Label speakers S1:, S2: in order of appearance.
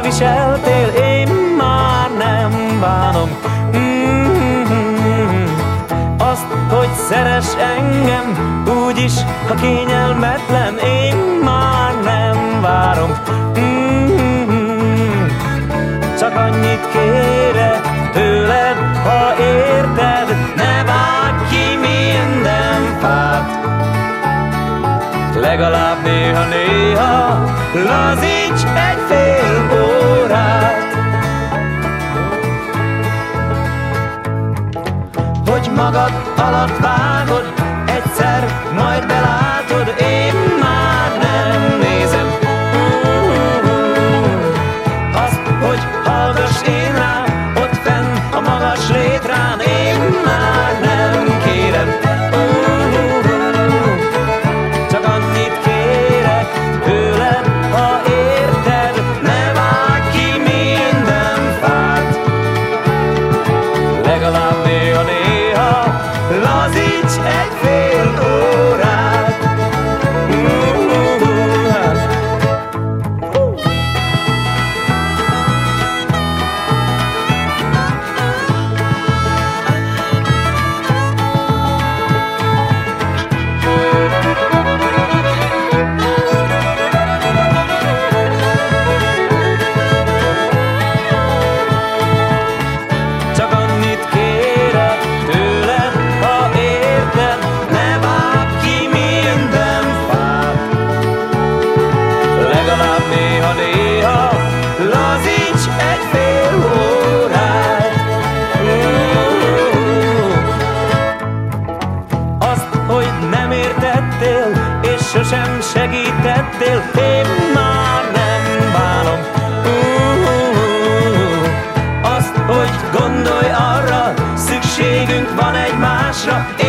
S1: viseltél, én már nem bánom. Azt, hogy szeress engem, úgyis, ha kényelmetlen, én már nem várom. Csak annyit kérek tőled, ha érted, ne vágj ki minden fát. Legalább néha-néha lazíts egy fél órát. Hogy magad alatt vágod, egyszer majd belátod, én már nem nézem. Azt, hogy hallgass én rám, ott fenn a magas létrán, én már nem kérem. Csak annyit kérek tőled, ha érted, ne vágj ki minden fát. Legalább néha-néha lazíts egy fél órát. Csak annyit kérek tőled, ha érted, ne vágj ki minden fát. Legalább néha-néha lazíts egy fél órát. Azt, hogy nem értettél, és sosem segítettél, én már nem bánom. Azt, hogy gondolj arra, szükségünk van egymásra,